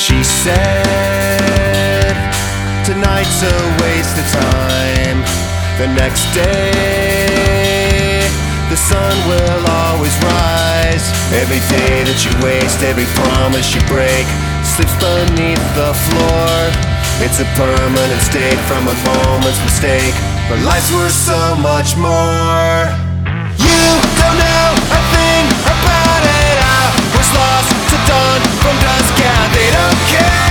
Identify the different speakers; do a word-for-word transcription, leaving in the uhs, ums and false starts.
Speaker 1: She said, tonight's a waste of time. The next day, the sun will always rise. Every day that you waste, every promise you break, slips beneath the floor. It's a permanent state from a moment's mistake, but life's worth so much more. You don't know a thing about it. I was lost to dawn, from dusk, yeah, they don't care.